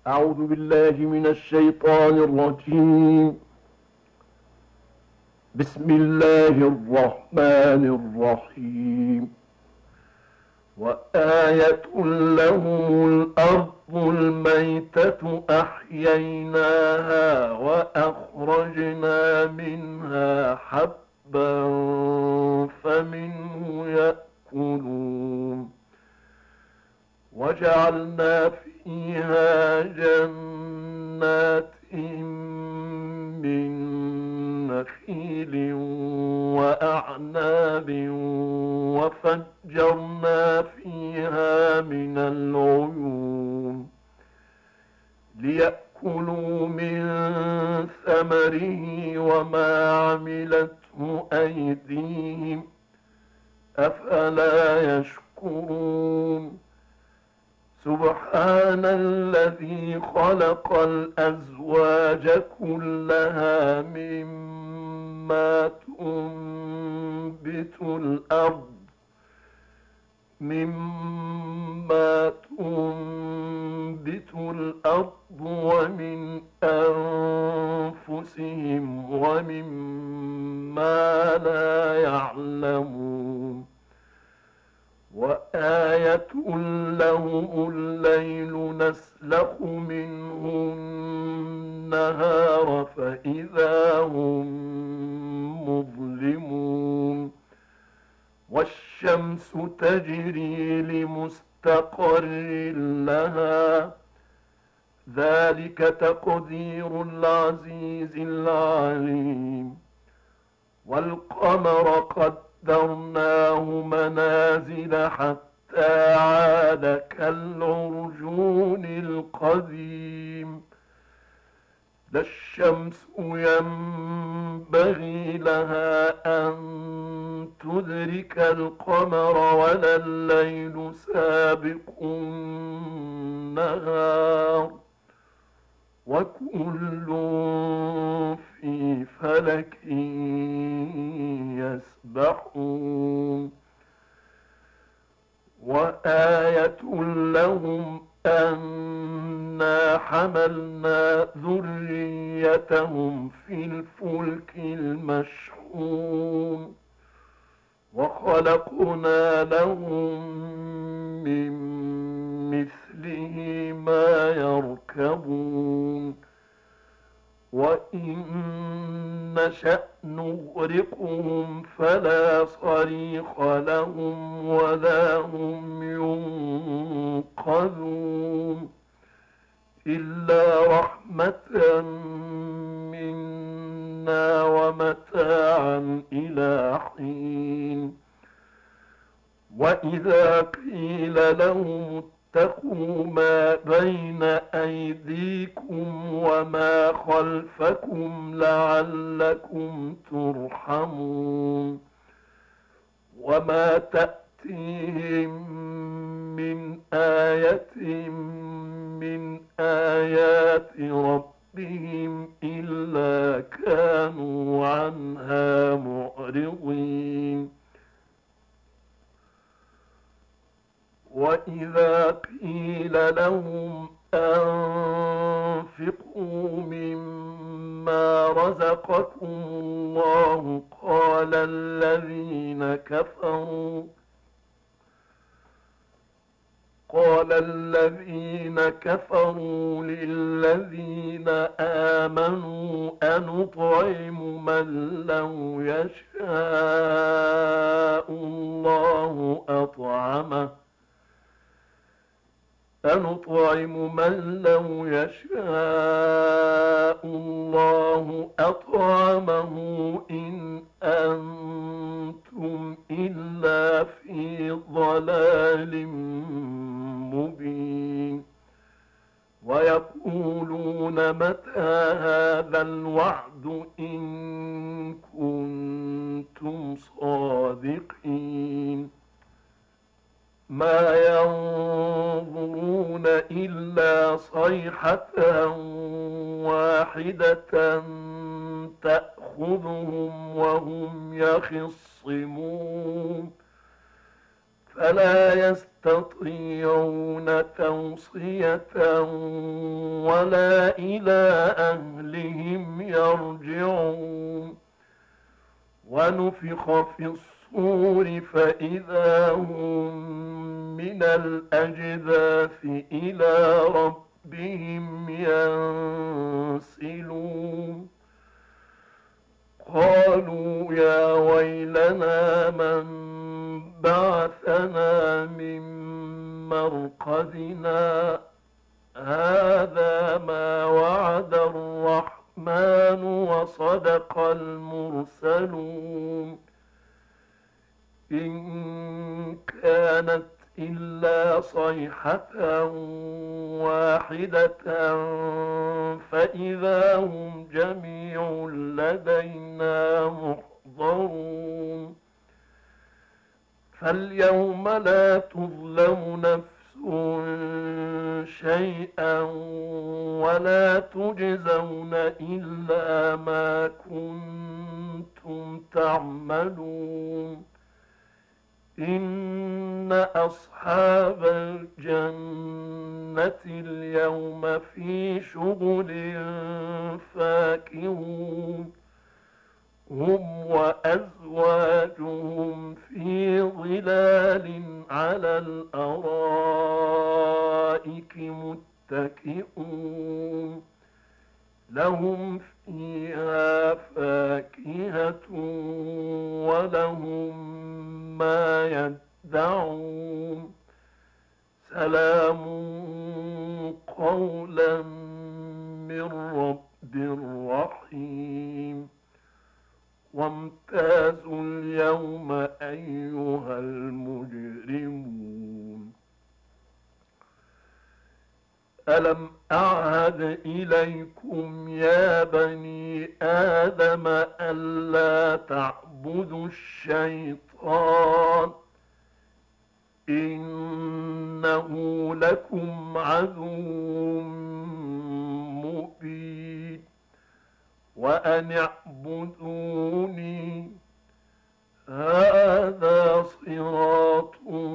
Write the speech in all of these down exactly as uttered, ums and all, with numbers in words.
أعوذ بالله من الشيطان الرجيم. بسم الله الرحمن الرحيم. وآية لهم الأرض الميتة أحييناها وأخرجنا منها حبا فمنه يأكلون وجعلنا فيها جنات من نخيل وأعناب وفجرنا فيها من العيون ليأكلوا من ثمره وما عملته أيديهم أفلا يشكرون. سبحان الذي خلق الأزواج كلها مما تنبت الأرض مما تنبت الأرض ومن أنفسهم ومما لا يعلمون. وآية لهم الليل نسلخ منه النهار فإذا هم مظلمون. والشمس تجري لمستقر لها ذلك تقدير العزيز العليم. والقمر قدرناه منازل حتى عاد كالعرجون القديم. لا الشمس ينبغي لها أن تدرك القمر ولا الليل سابق النهار وكل في فلك يسبحون. وآية لهم أنا حملنا ذريتهم في الفلك المشحون وخلقنا لهم من مثله ما يركبون. وإن نشأ نغرقهم فلا صريخ لهم ولا هم ينقذون إلا رحمة منا ومتاعا إلى حين. وإذا قيل لهم اتقوا ما بين أيديكم وما خلفكم لعلكم ترحمون وما تأتيهم من آية من آيات ربهم إلا كانوا عنها معرضين. وإذا قيل لهم أنفقوا مما رزقكم الله قال الذين كفروا قال الذين كفروا للذين آمنوا أنطعم من لو يشاء الله أطعمه أنطعم من لو يشاء الله أطعمه إن أنتم إلا في ضلال مبين. ويقولون متى هذا الوعد إن كنتم صادقين. ما ينظرون إلا صيحة واحدة تأخذهم وهم يخصمون فلا يستطيعون توصية ولا إلى أهلهم يرجعون. ونفخ في الصور فإذا هم من الأجداث إلى ربهم ينسلون. قالوا يا ويلنا من بعثنا من مرقدنا هذا ما وعد الرحمن وصدق المرسلون. إن كانت إلا صيحة واحدة فإذا هم جميع لدينا محضرون. فاليوم لا تظلم نفس شيئا ولا تجزون إلا ما كنتم تعملون. إن أصحاب الجنة اليوم في شغل فاكهون هم وأزواجهم في ظلال على الأرائك متكئون لهم فيها فاكهة ولهم ما يدعون. سلام قولا من رب رحيم. وامتازوا اليوم أيها المجرمون. ألم أعهد إليكم يا بني آدم ألا تعبدوا الشيطان إنه لكم عدو مبين وأن اعبدوني هذا صراط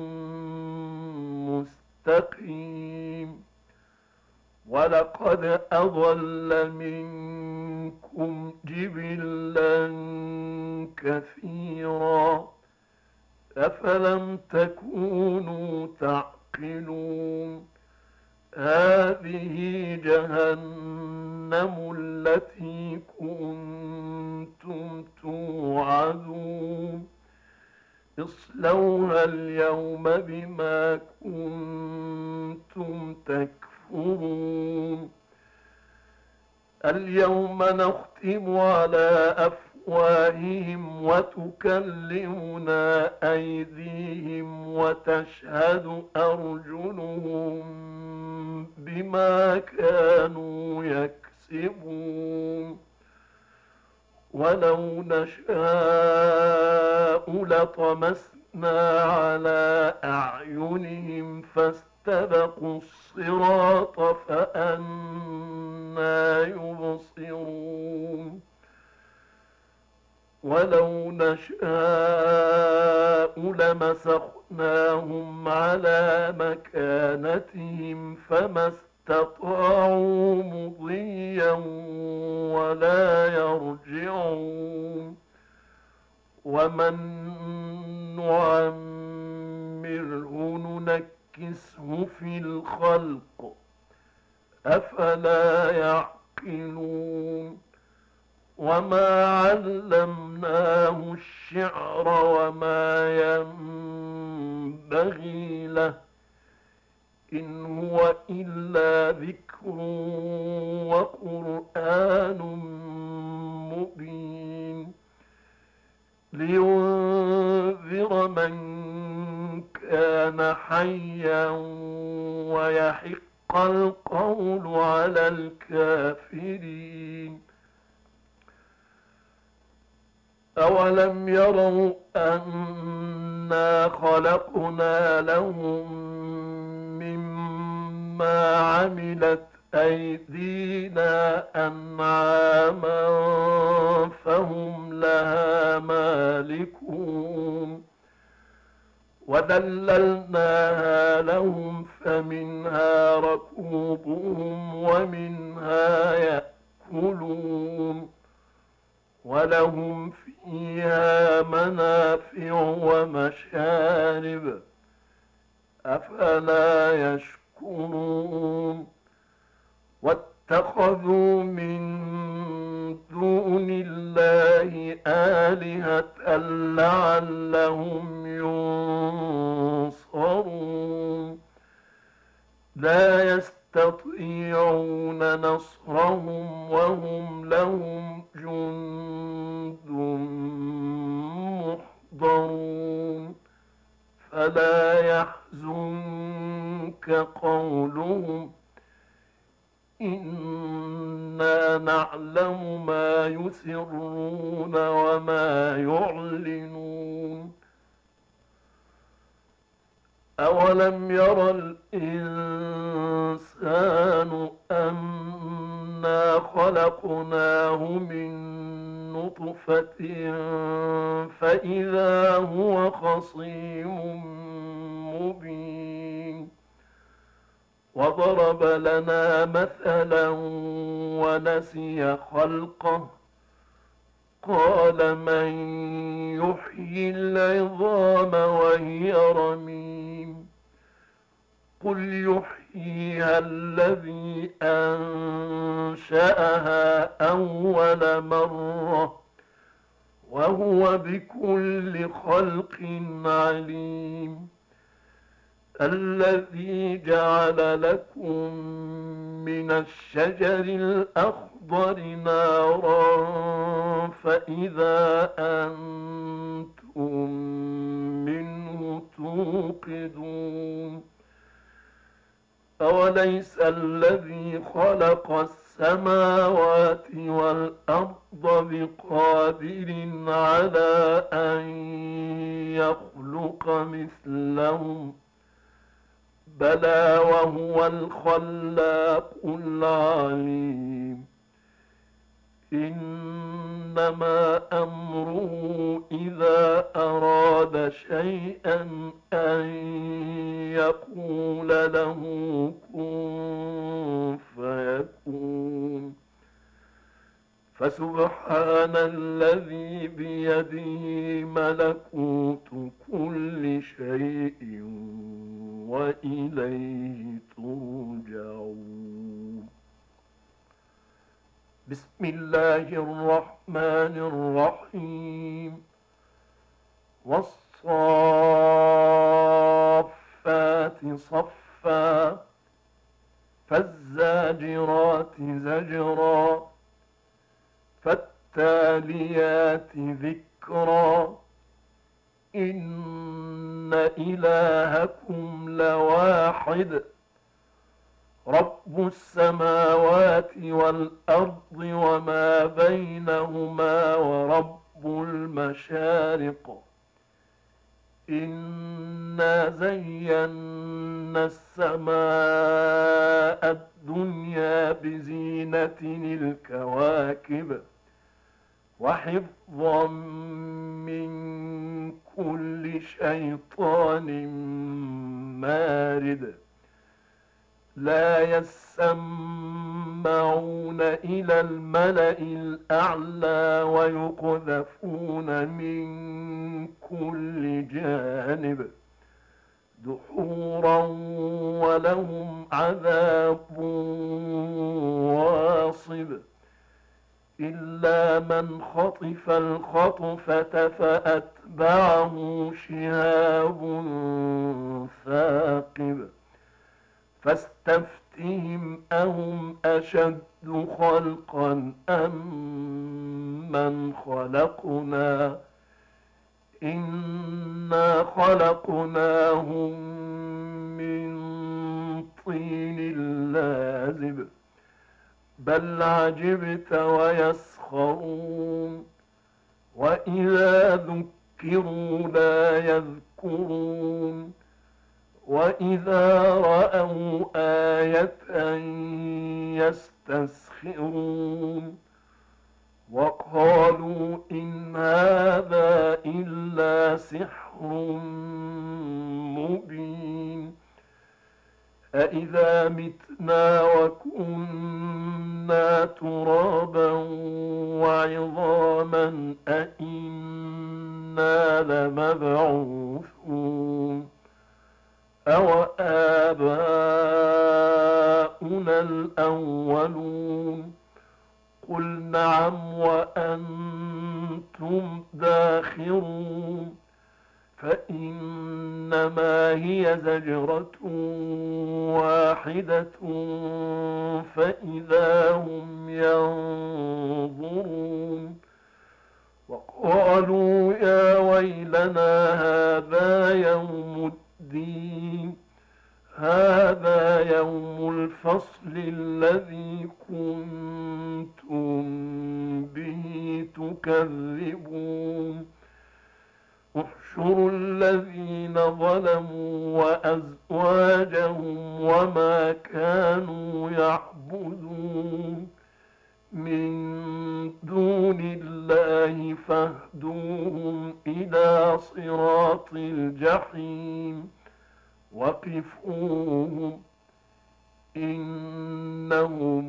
مستقيم. ولقد أضل منكم جبلا كثيرا أفلم تكونوا تعقلون. هذه جهنم التي كنتم توعدون اصلوها اليوم بما كنتم تكفرون. اليوم نختم على أفواههم وتكلمنا أيديهم وتشهد أرجلهم بما كانوا يكسبون. ولو نشاء لطمسنا على أعينهم فاستبقوا الصراط فأنى يبصرون. ولو نشاء لمسخناهم على مكانتهم فما استطاعوا مضيا ولا يرجعون. ومن نعمره ننكسه في الخلق أفلا يعقلون. وما علمناه الشعر وما ينبغي له إن هو إلا ذكر وقرآن مبين لينذر من كان حيا ويحق القول على الكافرين. أولم يروا أنا خلقنا لهم مما عملت أيدينا أنعاما فهم لها مالكون وذللناها لهم فمنها ركوبهم ومنها يأكلون ولهم فيها منافع ومشارب أفلا يشكرون واتخذوا من دون الله آلهة لعلهم ينصرون لا يستطيعون نصرهم وهم لهم جند محضرون فلا يحزنك قولهم إنا نعلم ما يسرون وما يعلنون أولم ير الإنسان أنا خلقناه من نطفة فإذا هو خصيم مبين وضرب لنا مثلا ونسي خلقه قال من يحيي العظام وهي رميم قل يحييها الذي أنشأها أول مرة وهو بكل خلق عليم الذي جعل لكم من الشجر الأخضر نارا فإذا أنتم منه توقدون أوليس الذي خلق السماوات والأرض بقادر على أن يخلق مثلهم بلى وهو الخلاق العليم إنما أمره إذا أراد شيئا أن يقول له كن فيكون فسبحان الذي بيده ملكوت كل شيء وإليه ترجعون بسم الله الرحمن الرحيم والصافات صفا فالزاجرات زجرا فالتاليات ذكرا إن إلهكم لواحد رب السماوات والأرض وما بينهما ورب المشارق إنا زينا السماء الدنيا بزينة الكواكب وحفظا من كل شيطان مارد لا يسمعون إلى الملأ الأعلى ويقذفون من كل جانب دحورا ولهم عذاب واصب إلا من خطف الخطفة فأتبعه شهاب ثاقب فاستفتهم أهم أشد خلقا أم من خلقنا إنا خلقناهم من طين لازب بل عجبت ويسخرون وإذا ذكروا لا يذكرون وإذا رأوا آية يستسخرون وقالوا إن هذا إلا سحر مبين أإذا متنا وكنا ترابا وعظاما أإنا لمبعوثون أو آباؤنا الأولون قل نعم وأنتم داخرون فإنما هي زجرة واحدة فإذا هم ينظرون وقالوا يا ويلنا هذا يوم الدين هذا يوم الفصل الذي كنتم به تكذبون احشروا الذين ظلموا وأزواجهم وما كانوا يعبدون من دون الله فاهدوهم إلى صراط الجحيم وقفوهم إنهم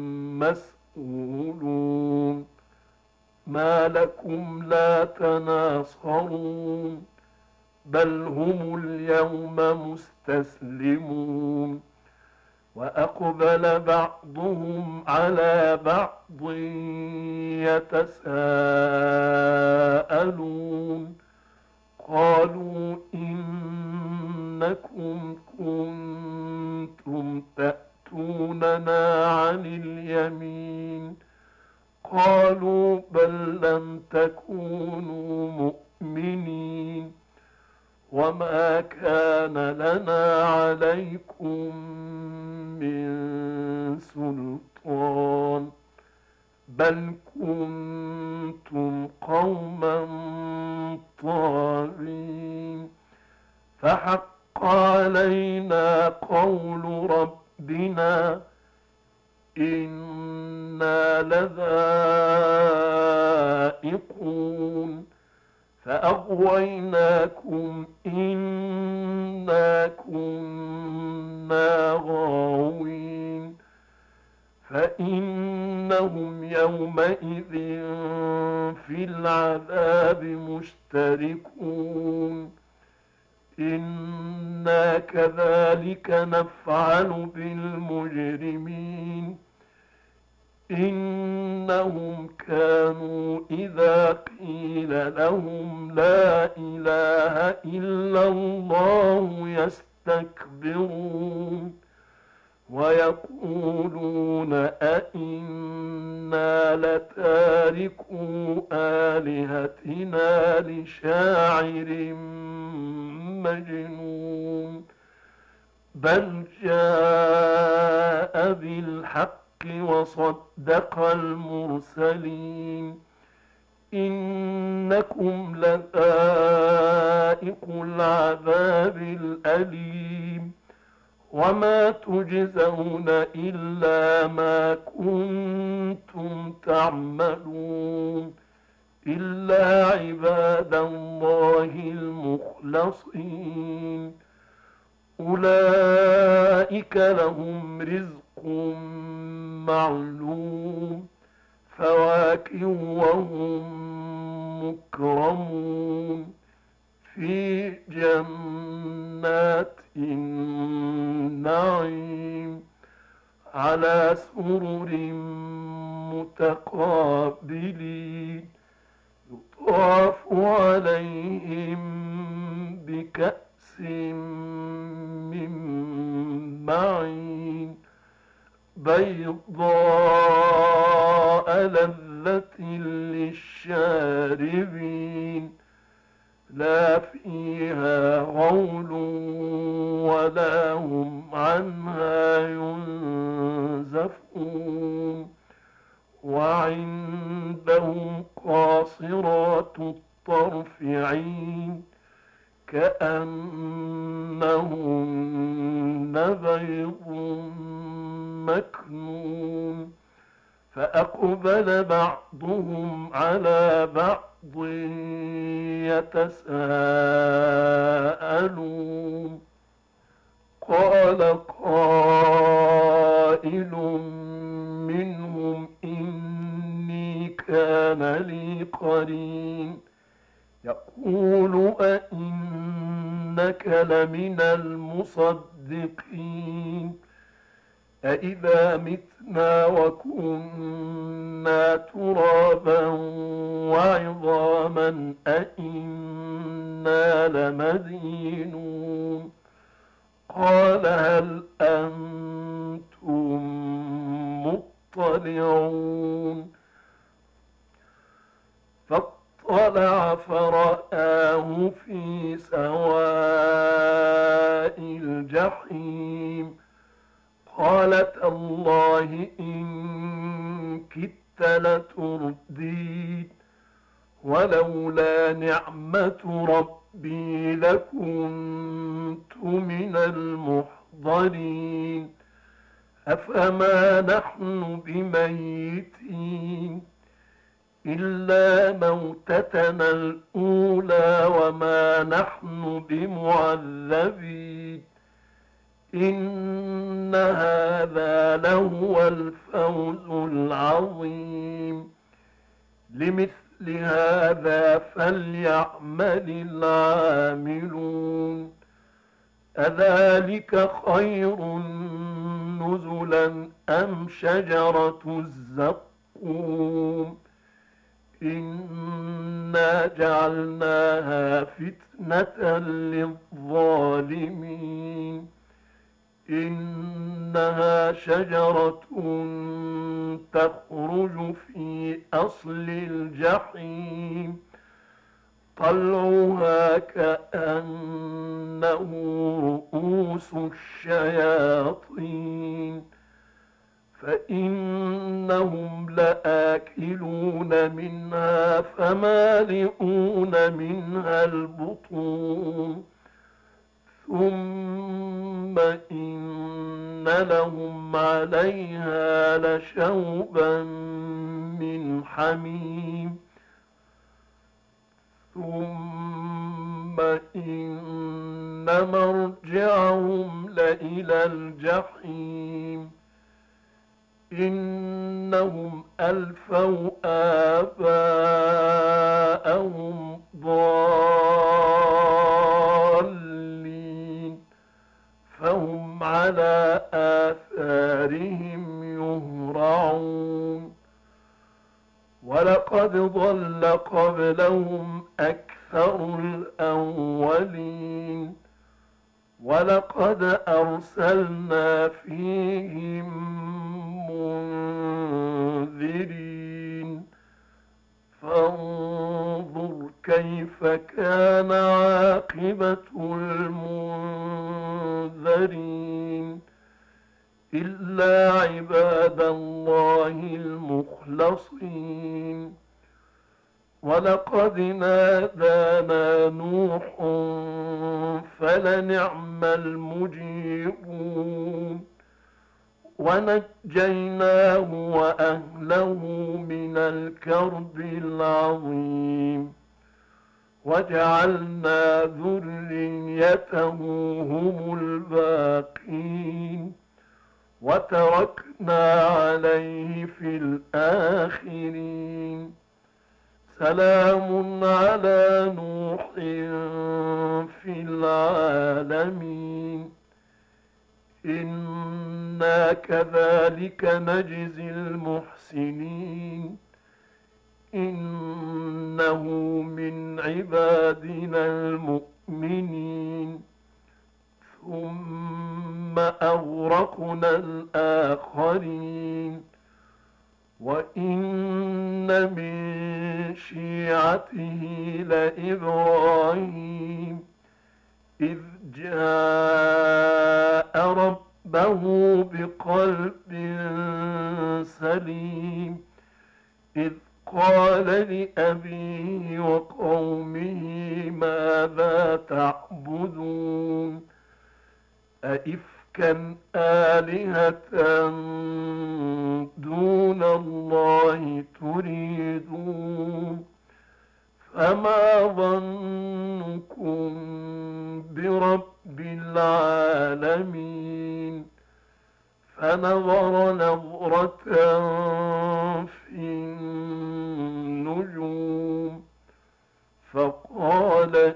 مسؤولون ما لكم لا تناصرون بل هم اليوم مستسلمون وأقبل بعضهم على بعض يتساءلون قالوا إنكم كنتم تأتوننا عن اليمين قالوا بل لم تكونوا مؤمنين وما كان لنا عليكم من سلطان بل كنتم قوما طاغين فحق علينا قول ربنا إنا لذائقون فأغويناكم إنا كنا غاوين فإنهم يومئذ في العذاب مشتركون إنا كذلك نفعل بالمجرمين إنهم كانوا إذا قيل لهم لا إله إلا الله يستكبرون ويقولون أئنا لتاركو آلهتنا لشاعر مجنون بل جاء بالحق وصدق المرسلين إنكم لذائق العذاب الأليم وما تجزون إلا ما كنتم تعملون إلا عباد الله المخلصين أولئك لهم رزق معلوم فواكه وهم مكرمون في جنات النعيم على سرر متقابلين يطاف عليهم بكأس من معين بيضاء لذة للشاربين لا فيها غول ولا هم عنها ينزفون وعندهم قاصرات الطرف عين كأنهن بيض مكنون فأقبل بعضهم على بعض يتساءلون قال قائل منهم إني كان لي قرين يقول أئنك لمن المصدقين أإذا متنا وكنا ترابا وعظاما أئنا لمدينون قال هل أنتم مطلعون فاطلع فرآه في سواء الجحيم قال تالله إن كدت لتردين ولولا نعمة ربي لكنت من المحضرين أفما نحن بميتين إلا موتتنا الأولى وما نحن بمعذبين إن هذا لهو الفوز العظيم لمثل هذا فليعمل العاملون أذلك خير نزلا أم شجرة الزقوم إنا جعلناها فتنة للظالمين إنها شجرة تخرج في أصل الجحيم طلعها كأنه رؤوس الشياطين فإنهم لآكلون منها فمالئون منها البطون ثم إن لهم عليها لشوبا من حميم ثم إن مرجعهم لإلى الجحيم إنهم ألفوا آباءهم ضالين فهم على آثارهم يهرعون ولقد ضل قبلهم أكثر الأولين ولقد أرسلنا فيهم منذرين فانظر كيف كان عاقبة المنذرين إلا عباد الله المخلصين ولقد نادانا نوح فلنعم المجيبون ونجيناه وأهله من الكرب العظيم وجعلنا ذريته هم الباقين وتركنا عليه في الآخرين سلام على نوح في العالمين إنا كذلك نجزي المحسنين إنه من عبادنا المؤمنين ثم أغرقنا الآخرين وإن من شيعته لإبراهيم إذ جاء ربه بقلب سليم إذ قال لأبيه وقومه ماذا تعبدون أئفكا آلهة دون الله نظرة في النجوم فقال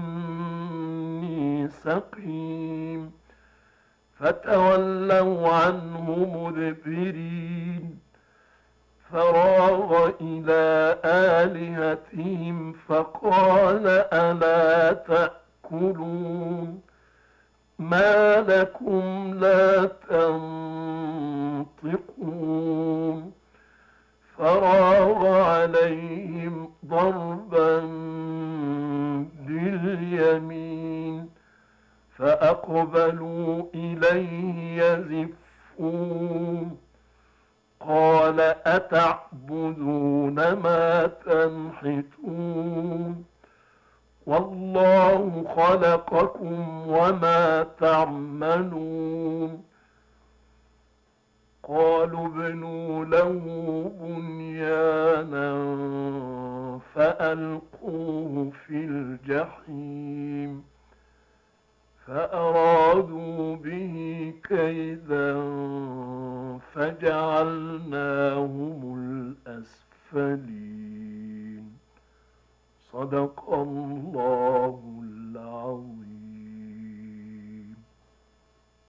إني سقيم، فتولوا عنه مدبرين. فراغ إلى آلهتهم فقال ألا تأكلون ما لكم لا تنطقون. فراغ عليهم ضربا باليمين فأقبلوا إليه يزفون. قال أتعبدون ما تنحتون والله خلقكم وما تعملون. قالوا ابنوا له بنيانا فألقوه في الجحيم فأرادوا به كيدا فجعلناهم الأسفلين. صدق الله العظيم.